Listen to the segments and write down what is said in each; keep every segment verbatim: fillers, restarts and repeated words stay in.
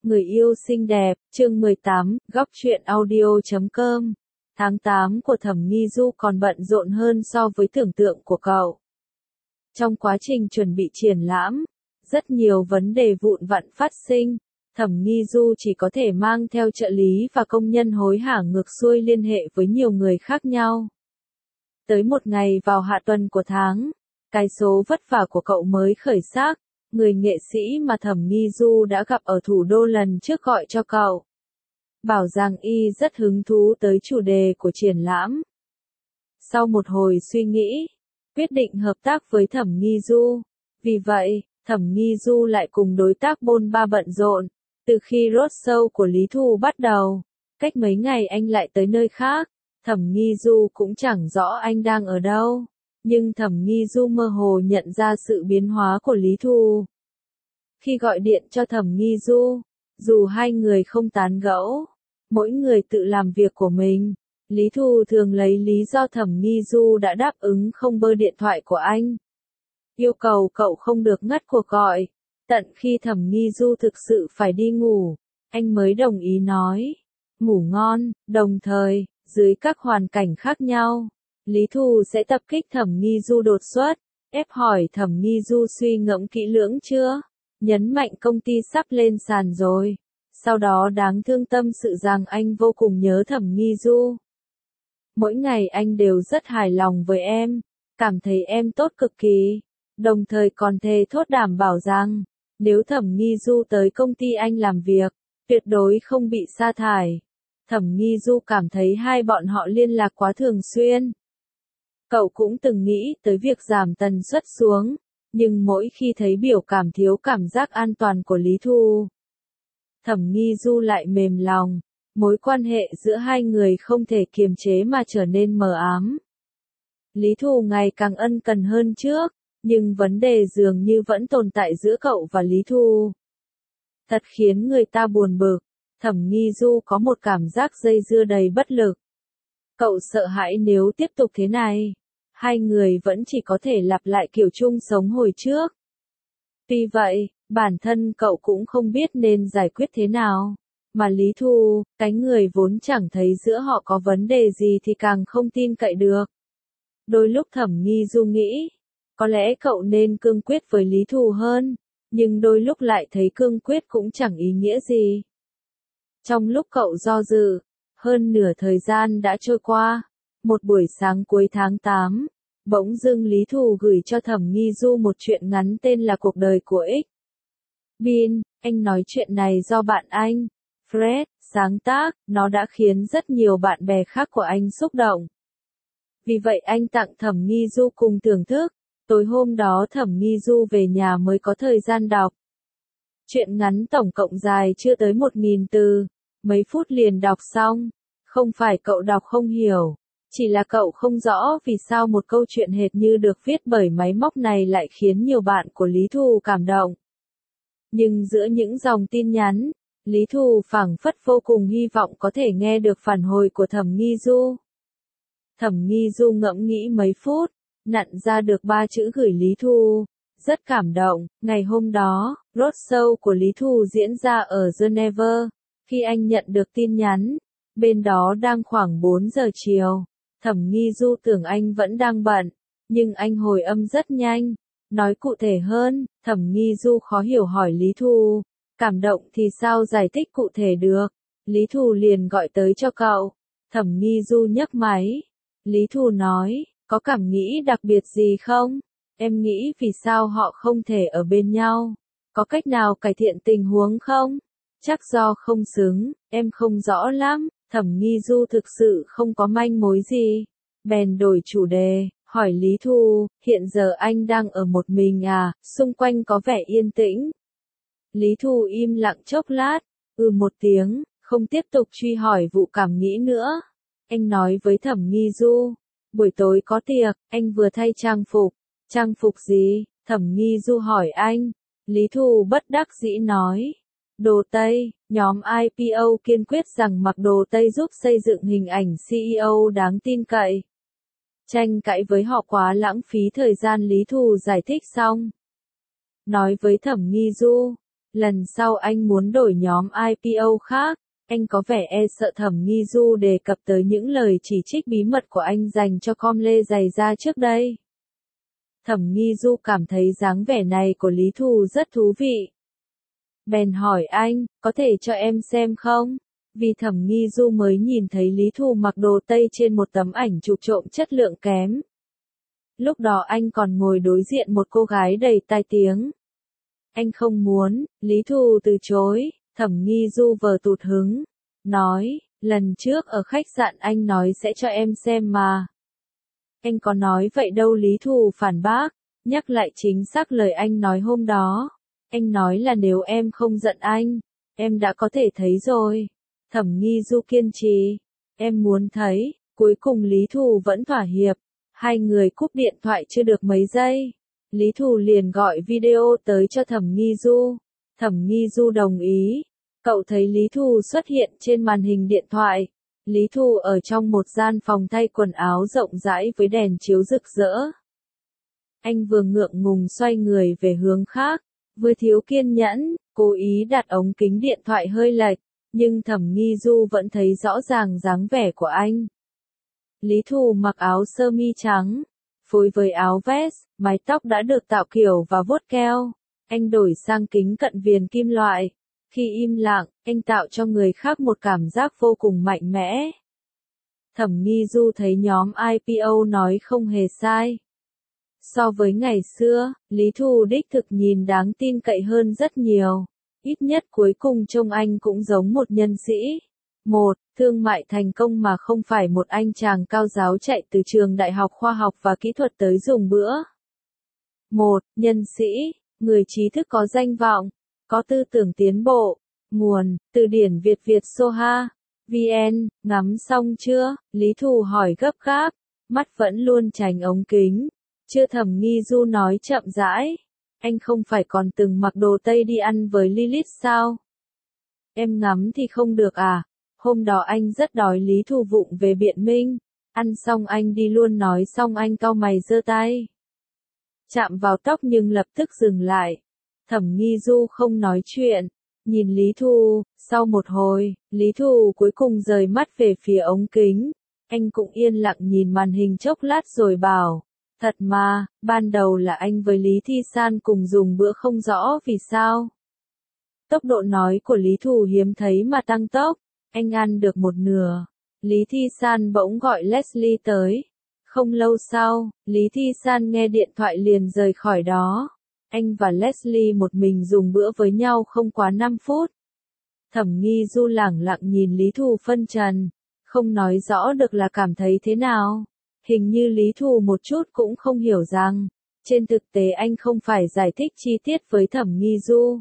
Người yêu xinh đẹp, chương mười tám, góc truyện audio chấm com. Tháng tám của Thẩm Nghi Du còn bận rộn hơn so với tưởng tượng của cậu. Trong quá trình chuẩn bị triển lãm, rất nhiều vấn đề vụn vặt phát sinh. Thẩm Nghi Du chỉ có thể mang theo trợ lý và công nhân hối hả ngược xuôi liên hệ với nhiều người khác nhau. Tới một ngày vào hạ tuần của tháng, cái số vất vả của cậu mới khởi sắc. Người nghệ sĩ mà Thẩm Nghi Du đã gặp ở thủ đô lần trước gọi cho cậu. Bảo rằng y rất hứng thú tới chủ đề của triển lãm. Sau một hồi suy nghĩ, quyết định hợp tác với Thẩm Nghi Du. Vì vậy, Thẩm Nghi Du lại cùng đối tác bôn ba bận rộn. Từ khi roadshow của Lý Thu bắt đầu, cách mấy ngày anh lại tới nơi khác, Thẩm Nghi Du cũng chẳng rõ anh đang ở đâu. Nhưng Thẩm Nghi Du mơ hồ nhận ra sự biến hóa của Lý Thu. Khi gọi điện cho Thẩm Nghi Du, dù hai người không tán gẫu, mỗi người tự làm việc của mình, Lý Thu thường lấy lý do Thẩm Nghi Du đã đáp ứng không bơ điện thoại của anh. Yêu cầu cậu không được ngắt cuộc gọi, tận khi Thẩm Nghi Du thực sự phải đi ngủ, anh mới đồng ý nói, ngủ ngon, đồng thời, dưới các hoàn cảnh khác nhau. Lý Thu sẽ tập kích Thẩm Nghi Du đột xuất, ép hỏi Thẩm Nghi Du suy ngẫm kỹ lưỡng chưa, nhấn mạnh công ty sắp lên sàn rồi, sau đó đáng thương tâm sự rằng anh vô cùng nhớ Thẩm Nghi Du. Mỗi ngày anh đều rất hài lòng với em, cảm thấy em tốt cực kỳ, đồng thời còn thề thốt đảm bảo rằng, nếu Thẩm Nghi Du tới công ty anh làm việc, tuyệt đối không bị sa thải. Thẩm Nghi Du cảm thấy hai bọn họ liên lạc quá thường xuyên. Cậu cũng từng nghĩ tới việc giảm tần suất xuống, nhưng mỗi khi thấy biểu cảm thiếu cảm giác an toàn của Lý Thu, Thẩm Nghi Du lại mềm lòng, mối quan hệ giữa hai người không thể kiềm chế mà trở nên mờ ám. Lý Thu ngày càng ân cần hơn trước, nhưng vấn đề dường như vẫn tồn tại giữa cậu và Lý Thu. Thật khiến người ta buồn bực, Thẩm Nghi Du có một cảm giác dây dưa đầy bất lực. Cậu sợ hãi nếu tiếp tục thế này, hai người vẫn chỉ có thể lặp lại kiểu chung sống hồi trước. Tuy vậy, bản thân cậu cũng không biết nên giải quyết thế nào, mà Lý Thu, cái người vốn chẳng thấy giữa họ có vấn đề gì thì càng không tin cậy được. Đôi lúc Thẩm Nghi Du nghĩ, có lẽ cậu nên cương quyết với Lý Thu hơn, nhưng đôi lúc lại thấy cương quyết cũng chẳng ý nghĩa gì. Trong lúc cậu do dự, hơn nửa thời gian đã trôi qua, một buổi sáng cuối tháng tám, bỗng dưng Lý Thu gửi cho Thẩm Nghi Du một truyện ngắn tên là Cuộc đời của X. Bin, anh nói chuyện này do bạn anh, Fred, sáng tác, nó đã khiến rất nhiều bạn bè khác của anh xúc động. Vì vậy anh tặng Thẩm Nghi Du cùng thưởng thức, tối hôm đó Thẩm Nghi Du về nhà mới có thời gian đọc. Truyện ngắn tổng cộng dài chưa tới một nghìn từ, mấy phút liền đọc xong, không phải cậu đọc không hiểu. Chỉ là cậu không rõ vì sao một câu chuyện hệt như được viết bởi máy móc này lại khiến nhiều bạn của Lý Thu cảm động. Nhưng giữa những dòng tin nhắn, Lý Thu phảng phất vô cùng hy vọng có thể nghe được phản hồi của Thẩm Nghi Du. Thẩm Nghi Du ngẫm nghĩ mấy phút, nặn ra được ba chữ gửi Lý Thu. Rất cảm động, ngày hôm đó, roadshow của Lý Thu diễn ra ở Geneva. Khi anh nhận được tin nhắn, bên đó đang khoảng bốn giờ chiều. Thẩm Nghi Du tưởng anh vẫn đang bận, nhưng anh hồi âm rất nhanh. Nói cụ thể hơn, Thẩm Nghi Du khó hiểu hỏi Lý Thu, cảm động thì sao giải thích cụ thể được. Lý Thu liền gọi tới cho cậu. Thẩm Nghi Du nhấc máy. Lý Thu nói, có cảm nghĩ đặc biệt gì không? Em nghĩ vì sao họ không thể ở bên nhau? Có cách nào cải thiện tình huống không? Chắc do không xứng, em không rõ lắm. Thẩm Nghi Du thực sự không có manh mối gì. Bèn đổi chủ đề, hỏi Lý Thu, hiện giờ anh đang ở một mình à, xung quanh có vẻ yên tĩnh. Lý Thu im lặng chốc lát, ừ một tiếng, không tiếp tục truy hỏi vụ cảm nghĩ nữa. Anh nói với Thẩm Nghi Du, buổi tối có tiệc, anh vừa thay trang phục. Trang phục gì? Thẩm Nghi Du hỏi anh. Lý Thu bất đắc dĩ nói. Đồ Tây, nhóm i pê o kiên quyết rằng mặc đồ Tây giúp xây dựng hình ảnh xê e ô đáng tin cậy. Tranh cãi với họ quá lãng phí thời gian. Lý Thu giải thích xong. Nói với Thẩm Nghi Du, Lần sau anh muốn đổi nhóm i pê o khác, anh có vẻ e sợ Thẩm Nghi Du đề cập tới những lời chỉ trích bí mật của anh dành cho com lê giày da trước đây. Thẩm Nghi Du cảm thấy dáng vẻ này của Lý Thù rất thú vị. Bèn hỏi anh, có thể cho em xem không? Vì Thẩm Nghi Du mới nhìn thấy Lý Thù mặc đồ Tây trên một tấm ảnh chụp trộm chất lượng kém. Lúc đó anh còn ngồi đối diện một cô gái đầy tai tiếng. Anh không muốn, Lý Thù từ chối, Thẩm Nghi Du vờ tụt hứng. Nói, lần trước ở khách sạn anh nói sẽ cho em xem mà. Anh có nói vậy đâu, Lý Thù phản bác, nhắc lại chính xác lời anh nói hôm đó. Anh nói là nếu em không giận anh, em đã có thể thấy rồi. Thẩm Nghi Du kiên trì, em muốn thấy, cuối cùng Lý Thù vẫn thỏa hiệp. Hai người cúp điện thoại chưa được mấy giây. Lý Thù liền gọi video tới cho Thẩm Nghi Du. Thẩm Nghi Du đồng ý. Cậu thấy Lý Thù xuất hiện trên màn hình điện thoại. Lý Thù ở trong một gian phòng thay quần áo rộng rãi với đèn chiếu rực rỡ. Anh vừa ngượng ngùng xoay người về hướng khác, vừa thiếu kiên nhẫn, cố ý đặt ống kính điện thoại hơi lệch, nhưng Thẩm Nghi Du vẫn thấy rõ ràng dáng vẻ của anh. Lý Thù mặc áo sơ mi trắng, phối với áo vest, mái tóc đã được tạo kiểu và vuốt keo. Anh đổi sang kính cận viền kim loại. Khi im lặng, anh tạo cho người khác một cảm giác vô cùng mạnh mẽ. Thẩm Nghi Du thấy nhóm i pê o nói không hề sai. So với ngày xưa, Lý Thù đích thực nhìn đáng tin cậy hơn rất nhiều. Ít nhất cuối cùng trông anh cũng giống một nhân sĩ. Một, thương mại thành công mà không phải một anh chàng cao giáo chạy từ trường Đại học Khoa học và Kỹ thuật tới dùng bữa. Một, nhân sĩ, người trí thức có danh vọng, có tư tưởng tiến bộ. Nguồn, từ điển Việt Việt Soha, vn, ngắm xong chưa? Lý Thù hỏi gấp gáp, mắt vẫn luôn tránh ống kính. Chưa, Thẩm Nghi Du nói chậm rãi. Anh không phải còn từng mặc đồ Tây đi ăn với Lilith sao? Em ngắm thì không được à? Hôm đó anh rất đói, Lý Thù vụng về biện minh. Ăn xong anh đi luôn, nói xong anh cau mày giơ tay chạm vào tóc nhưng lập tức dừng lại. Thẩm Nghi Du không nói chuyện, nhìn Lý Thù. Sau một hồi, Lý Thù cuối cùng rời mắt về phía ống kính. Anh cũng yên lặng nhìn màn hình chốc lát rồi bảo, thật mà, ban đầu là anh với Lý Thi San cùng dùng bữa, không rõ vì sao. Tốc độ nói của Lý Thù hiếm thấy mà tăng tốc. Anh ăn được một nửa. Lý Thi San bỗng gọi Leslie tới. Không lâu sau, Lý Thi San nghe điện thoại liền rời khỏi đó. Anh và Leslie một mình dùng bữa với nhau không quá năm phút. Thẩm Nghi Du lẳng lặng nhìn Lý Thù phân trần. Không nói rõ được là cảm thấy thế nào. Hình như Lý Thù một chút cũng không hiểu rằng, trên thực tế anh không phải giải thích chi tiết với Thẩm Nghi Du.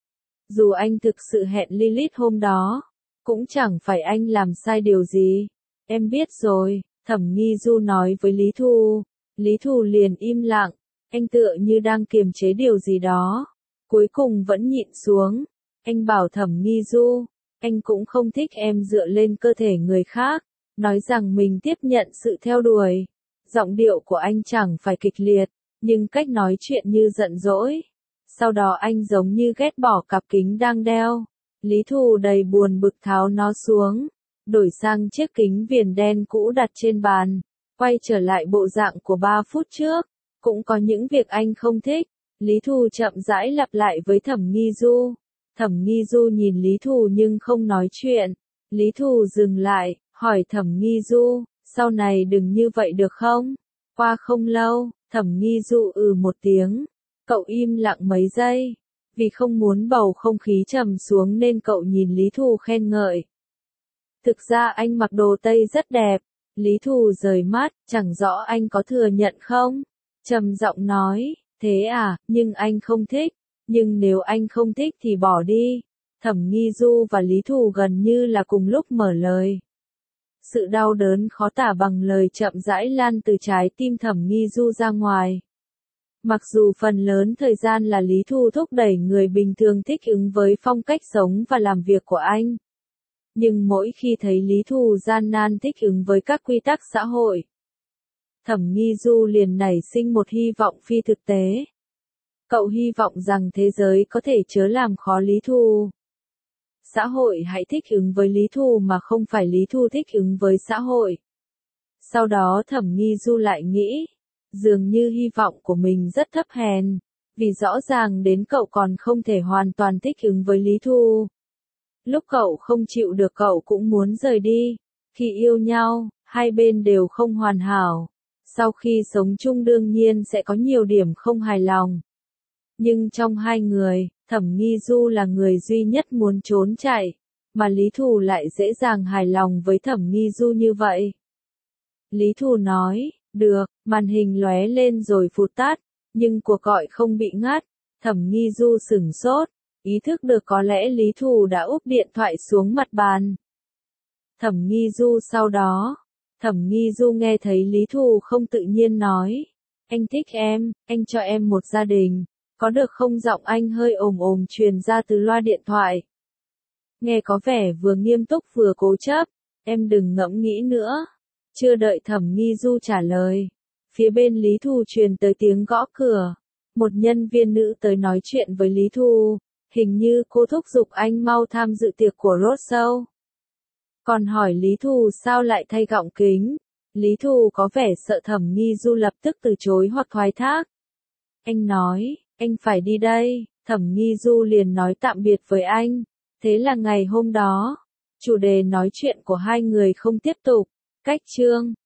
Dù anh thực sự hẹn Lilith hôm đó, cũng chẳng phải anh làm sai điều gì. Em biết rồi, Thẩm Nghi Du nói với Lý Thù. Lý Thù liền im lặng, anh tựa như đang kiềm chế điều gì đó. Cuối cùng vẫn nhịn xuống. Anh bảo Thẩm Nghi Du, anh cũng không thích em dựa lên cơ thể người khác, nói rằng mình tiếp nhận sự theo đuổi. Giọng điệu của anh chẳng phải kịch liệt, nhưng cách nói chuyện như giận dỗi. Sau đó anh giống như ghét bỏ cặp kính đang đeo. Lý Thù đầy buồn bực tháo nó xuống, đổi sang chiếc kính viền đen cũ đặt trên bàn, quay trở lại bộ dạng của ba phút trước. Cũng có những việc anh không thích. Lý Thù chậm rãi lặp lại với Thẩm Nghi Du. Thẩm Nghi Du nhìn Lý Thù nhưng không nói chuyện. Lý Thù dừng lại, hỏi Thẩm Nghi Du, sau này đừng như vậy được không? Qua không lâu, Thẩm Nghi Du ừ một tiếng. Cậu im lặng mấy giây. Vì không muốn bầu không khí trầm xuống nên cậu nhìn Lý Thù khen ngợi. Thực ra anh mặc đồ Tây rất đẹp. Lý Thù rời mắt, chẳng rõ anh có thừa nhận không? Trầm giọng nói, thế à, nhưng anh không thích. Nhưng nếu anh không thích thì bỏ đi. Thẩm Nghi Du và Lý Thù gần như là cùng lúc mở lời. Sự đau đớn khó tả bằng lời chậm rãi lan từ trái tim Thẩm Nghi Du ra ngoài. Mặc dù phần lớn thời gian là Lý Thù thúc đẩy người bình thường thích ứng với phong cách sống và làm việc của anh. Nhưng mỗi khi thấy Lý Thù gian nan thích ứng với các quy tắc xã hội, Thẩm Nghi Du liền nảy sinh một hy vọng phi thực tế. Cậu hy vọng rằng thế giới có thể chớ làm khó Lý Thu. Xã hội hãy thích ứng với Lý Thu mà không phải Lý Thu thích ứng với xã hội. Sau đó Thẩm Nghi Du lại nghĩ, dường như hy vọng của mình rất thấp hèn, vì rõ ràng đến cậu còn không thể hoàn toàn thích ứng với Lý Thu. Lúc cậu không chịu được cậu cũng muốn rời đi. Khi yêu nhau, hai bên đều không hoàn hảo. Sau khi sống chung đương nhiên sẽ có nhiều điểm không hài lòng. Nhưng trong hai người, Thẩm Nghi Du là người duy nhất muốn trốn chạy, mà Lý Thu lại dễ dàng hài lòng với Thẩm Nghi Du như vậy. Lý Thu nói, được, màn hình lóe lên rồi phụt tắt, nhưng cuộc gọi không bị ngắt. Thẩm Nghi Du sửng sốt, ý thức được có lẽ Lý Thu đã úp điện thoại xuống mặt bàn. Thẩm Nghi Du sau đó, Thẩm Nghi Du nghe thấy Lý Thu không tự nhiên nói, anh thích em, anh cho em một gia đình, có được không? Giọng anh hơi ồm ồm truyền ra từ loa điện thoại. Nghe có vẻ vừa nghiêm túc vừa cố chấp, em đừng ngẫm nghĩ nữa. Chưa đợi Thẩm Nghi Du trả lời, phía bên Lý Thu truyền tới tiếng gõ cửa. Một nhân viên nữ tới nói chuyện với Lý Thu, hình như cô thúc giục anh mau tham dự tiệc của Roadshow. Còn hỏi Lý Thu sao lại thay gọng kính. Lý Thu có vẻ sợ Thẩm Nghi Du lập tức từ chối hoặc thoái thác. Anh nói, anh phải đi đây. Thẩm Nghi Du liền nói tạm biệt với anh. Thế là ngày hôm đó, chủ đề nói chuyện của hai người không tiếp tục. Cách chương